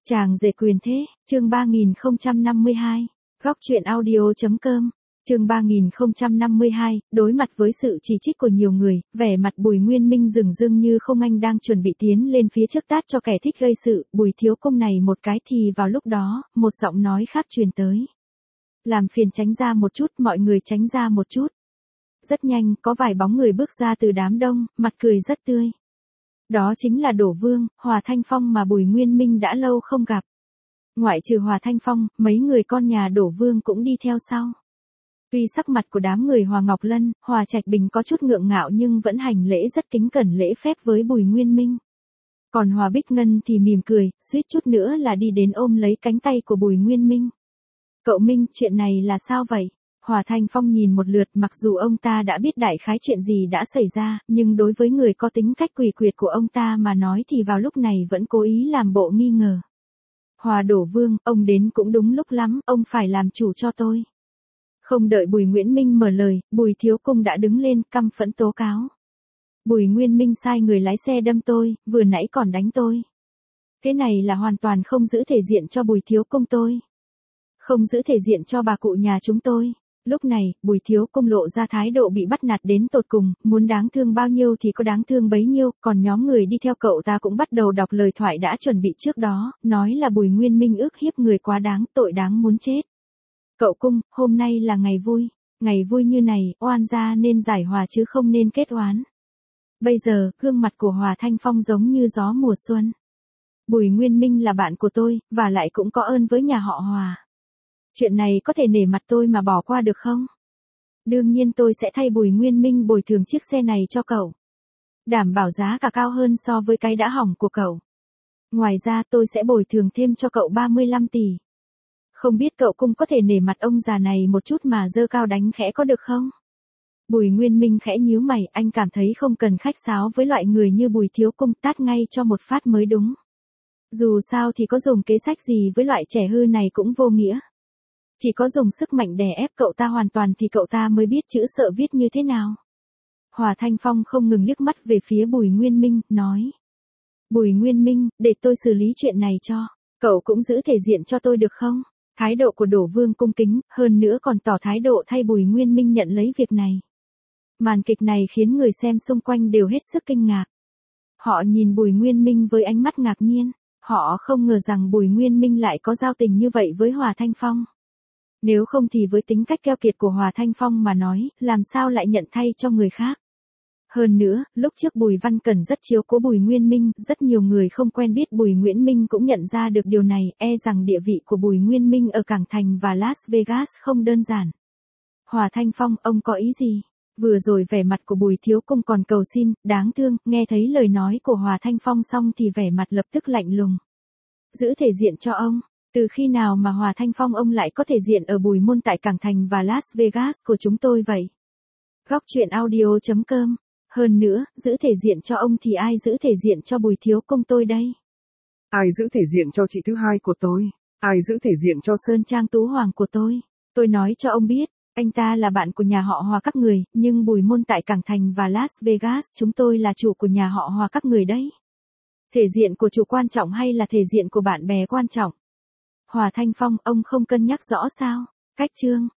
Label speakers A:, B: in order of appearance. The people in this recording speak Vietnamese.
A: Chàng rể quyền thế, chương 3052, góc truyện audio.com, chương 3052, đối mặt với sự chỉ trích của nhiều người, vẻ mặt Bùi Nguyên Minh dửng dưng như không anh đang chuẩn bị tiến lên phía trước tát cho kẻ thích gây sự, Bùi thiếu công này một cái thì vào lúc đó, một giọng nói khác truyền tới. Làm phiền tránh ra một chút, mọi người tránh ra một chút. Rất nhanh, có vài bóng người bước ra từ đám đông, mặt cười rất tươi. Đó chính là Đổ Vương, Hòa Thanh Phong mà Bùi Nguyên Minh đã lâu không gặp. Ngoại trừ Hòa Thanh Phong, mấy người con nhà Đổ Vương cũng đi theo sau. Tuy sắc mặt của đám người Hòa Ngọc Lân, Hòa Trạch Bình có chút ngượng ngạo nhưng vẫn hành lễ rất kính cẩn lễ phép với Bùi Nguyên Minh. Còn Hòa Bích Ngân thì mỉm cười, suýt chút nữa là đi đến ôm lấy cánh tay của Bùi Nguyên Minh. Cậu Minh, chuyện này là sao vậy? Hòa Thanh Phong nhìn một lượt, mặc dù ông ta đã biết đại khái chuyện gì đã xảy ra, nhưng đối với người có tính cách quỷ quyệt của ông ta mà nói thì vào lúc này vẫn cố ý làm bộ nghi ngờ. Hòa Đổ Vương, ông đến cũng đúng lúc lắm, ông phải làm chủ cho tôi. Không đợi Bùi Nguyễn Minh mở lời, Bùi thiếu cung đã đứng lên, căm phẫn tố cáo. Bùi Nguyên Minh sai người lái xe đâm tôi, vừa nãy còn đánh tôi. Thế này là hoàn toàn không giữ thể diện cho Bùi thiếu công tôi. Không giữ thể diện cho bà cụ nhà chúng tôi. Lúc này, Bùi thiếu công lộ ra thái độ bị bắt nạt đến tột cùng, muốn đáng thương bao nhiêu thì có đáng thương bấy nhiêu, còn nhóm người đi theo cậu ta cũng bắt đầu đọc lời thoại đã chuẩn bị trước đó, nói là Bùi Nguyên Minh ức hiếp người quá đáng, tội đáng muốn chết. Cậu cung, hôm nay là ngày vui như này, oan gia nên giải hòa chứ không nên kết oán. Bây giờ, gương mặt của Hòa Thanh Phong giống như gió mùa xuân. Bùi Nguyên Minh là bạn của tôi, và lại cũng có ơn với nhà họ Hòa. Chuyện này có thể nể mặt tôi mà bỏ qua được không? Đương nhiên tôi sẽ thay Bùi Nguyên Minh bồi thường chiếc xe này cho cậu. Đảm bảo giá cả cao hơn so với cái đã hỏng của cậu. Ngoài ra tôi sẽ bồi thường thêm cho cậu 35 tỷ. Không biết cậu cung có thể nể mặt ông già này một chút mà dơ cao đánh khẽ có được không? Bùi Nguyên Minh khẽ nhíu mày, anh cảm thấy không cần khách sáo với loại người như Bùi thiếu cung, tát ngay cho một phát mới đúng. Dù sao thì có dùng kế sách gì với loại trẻ hư này cũng vô nghĩa. Chỉ có dùng sức mạnh đè ép cậu ta hoàn toàn thì cậu ta mới biết chữ sợ viết như thế nào. Hòa Thanh Phong không ngừng liếc mắt về phía Bùi Nguyên Minh, nói. Bùi Nguyên Minh, để tôi xử lý chuyện này cho. Cậu cũng giữ thể diện cho tôi được không? Thái độ của Đổ Vương cung kính, hơn nữa còn tỏ thái độ thay Bùi Nguyên Minh nhận lấy việc này. Màn kịch này khiến người xem xung quanh đều hết sức kinh ngạc. Họ nhìn Bùi Nguyên Minh với ánh mắt ngạc nhiên. Họ không ngờ rằng Bùi Nguyên Minh lại có giao tình như vậy với Hòa Thanh Phong. Nếu không thì với tính cách keo kiệt của Hòa Thanh Phong mà nói, làm sao lại nhận thay cho người khác. Hơn nữa, lúc trước Bùi Văn Cẩn rất chiếu cố Bùi Nguyên Minh, rất nhiều người không quen biết Bùi Nguyễn Minh cũng nhận ra được điều này, rằng địa vị của Bùi Nguyên Minh ở Cảng Thành và Las Vegas không đơn giản. Hòa Thanh Phong, ông có ý gì? Vừa rồi vẻ mặt của Bùi thiếu cung còn cầu xin, đáng thương, nghe thấy lời nói của Hòa Thanh Phong xong thì vẻ mặt lập tức lạnh lùng. Giữ thể diện cho ông. Từ khi nào mà Hòa Thanh Phong ông lại có thể diện ở Bùi Môn tại Cảng Thành và Las Vegas của chúng tôi vậy? Góc truyện audio.com. Hơn nữa, giữ thể diện cho ông thì ai giữ thể diện cho Bùi thiếu công tôi đây?
B: Ai giữ thể diện cho chị thứ hai của tôi? Ai giữ thể diện cho
A: Sơn Trang Tú Hoàng của tôi? Tôi nói cho ông biết, anh ta là bạn của nhà họ Hòa các người, nhưng Bùi Môn tại Cảng Thành và Las Vegas chúng tôi là chủ của nhà họ Hòa các người đấy. Thể diện của chủ quan trọng hay là thể diện của bạn bè quan trọng? Hòa Thanh Phong, ông không cân nhắc rõ sao? Cách chương.